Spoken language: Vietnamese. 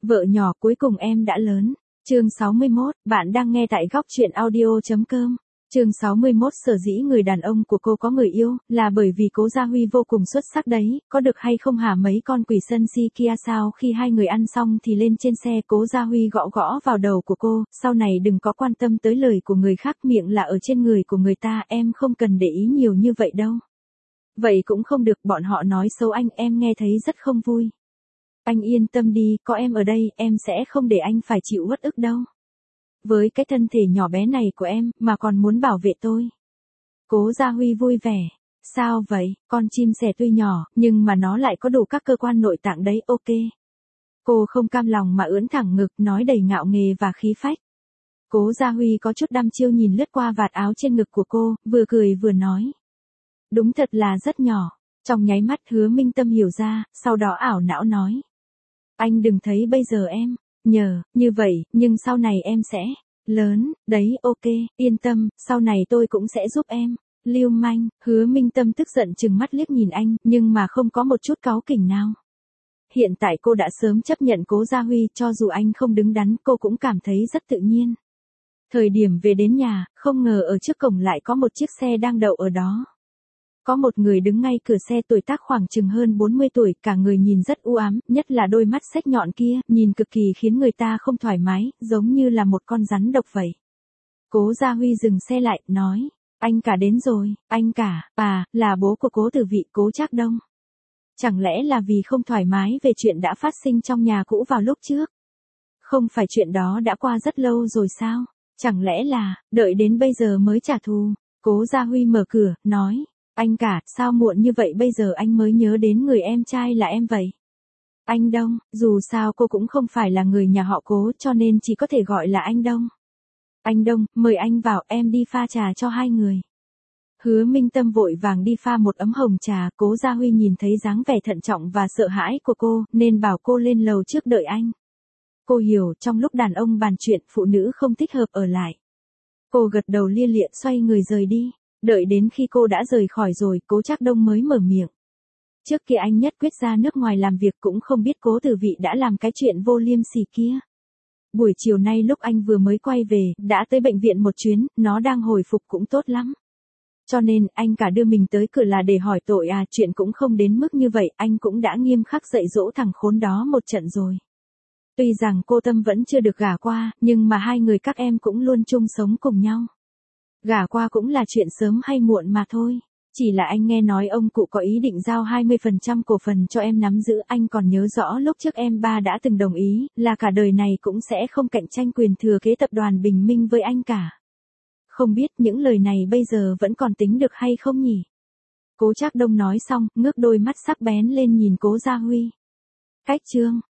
Vợ nhỏ cuối cùng em đã lớn. Chương 61, bạn đang nghe tại góc truyện audio.com. Chương 61 sở dĩ người đàn ông của cô có người yêu, là bởi vì Cố Gia Huy vô cùng xuất sắc đấy, có được hay không hả mấy con quỷ sân si kia sao? Khi hai người ăn xong thì lên trên xe, Cố Gia Huy gõ gõ vào đầu của cô, sau này đừng có quan tâm tới lời của người khác, miệng là ở trên người của người ta, em không cần để ý nhiều như vậy đâu. Vậy cũng không được, bọn họ nói xấu anh, em nghe thấy rất không vui. Anh yên tâm đi, có em ở đây, em sẽ không để anh phải chịu uất ức đâu. Với cái thân thể nhỏ bé này của em, mà còn muốn bảo vệ tôi. Cố Gia Huy vui vẻ. Sao vậy, con chim sẻ tuy nhỏ, nhưng mà nó lại có đủ các cơ quan nội tạng đấy, ok. Cô không cam lòng mà ưỡn thẳng ngực, nói đầy ngạo nghề và khí phách. Cố Gia Huy có chút đăm chiêu nhìn lướt qua vạt áo trên ngực của cô, vừa cười vừa nói. Đúng thật là rất nhỏ. Trong nháy mắt Hứa Minh Tâm hiểu ra, sau đó ảo não nói. Anh đừng thấy bây giờ em, nhờ, như vậy, nhưng sau này em sẽ lớn, đấy, ok, yên tâm, sau này tôi cũng sẽ giúp em. Lưu manh, Hứa Minh Tâm tức giận trừng mắt liếc nhìn anh, nhưng mà không có một chút cáu kỉnh nào. Hiện tại cô đã sớm chấp nhận Cố Gia Huy, cho dù anh không đứng đắn, cô cũng cảm thấy rất tự nhiên. Thời điểm về đến nhà, không ngờ ở trước cổng lại có một chiếc xe đang đậu ở đó. Có một người đứng ngay cửa xe, tuổi tác khoảng chừng hơn 40 tuổi, cả người nhìn rất u ám, nhất là đôi mắt xếch nhọn kia, nhìn cực kỳ khiến người ta không thoải mái, giống như là một con rắn độc vậy. Cố Gia Huy dừng xe lại, nói, anh cả đến rồi, anh cả, là bố của Cố Tử Vị, Cố Trác Đông. Chẳng lẽ là vì không thoải mái về chuyện đã phát sinh trong nhà cũ vào lúc trước? Không phải chuyện đó đã qua rất lâu rồi sao? Chẳng lẽ là, đợi đến bây giờ mới trả thù? Cố Gia Huy mở cửa, nói. Anh cả, sao muộn như vậy bây giờ anh mới nhớ đến người em trai là em vậy? Anh Đông, dù sao cô cũng không phải là người nhà họ Cố, cho nên chỉ có thể gọi là anh Đông. Anh Đông, mời anh vào, em đi pha trà cho hai người. Hứa Minh Tâm vội vàng đi pha một ấm hồng trà, Cố Gia Huy nhìn thấy dáng vẻ thận trọng và sợ hãi của cô, nên bảo cô lên lầu trước đợi anh. Cô hiểu, trong lúc đàn ông bàn chuyện, phụ nữ không thích hợp ở lại. Cô gật đầu lia lịa xoay người rời đi. Đợi đến khi cô đã rời khỏi rồi, Cố Trác Đông mới mở miệng. Trước kia anh nhất quyết ra nước ngoài làm việc, cũng không biết Cố Tử Vị đã làm cái chuyện vô liêm sỉ kia. Buổi chiều nay lúc anh vừa mới quay về, đã tới bệnh viện một chuyến, nó đang hồi phục cũng tốt lắm. Cho nên, anh cả đưa mình tới cửa là để hỏi tội à, chuyện cũng không đến mức như vậy, anh cũng đã nghiêm khắc dạy dỗ thằng khốn đó một trận rồi. Tuy rằng cô Tâm vẫn chưa được gả qua, nhưng mà hai người các em cũng luôn chung sống cùng nhau. Gả qua cũng là chuyện sớm hay muộn mà thôi. Chỉ là anh nghe nói ông cụ có ý định giao 20% cổ phần cho em nắm giữ, anh còn nhớ rõ lúc trước em ba đã từng đồng ý, là cả đời này cũng sẽ không cạnh tranh quyền thừa kế tập đoàn Bình Minh với anh cả. Không biết những lời này bây giờ vẫn còn tính được hay không nhỉ? Cố Trác Đông nói xong, ngước đôi mắt sắc bén lên nhìn Cố Gia Huy. Cách chương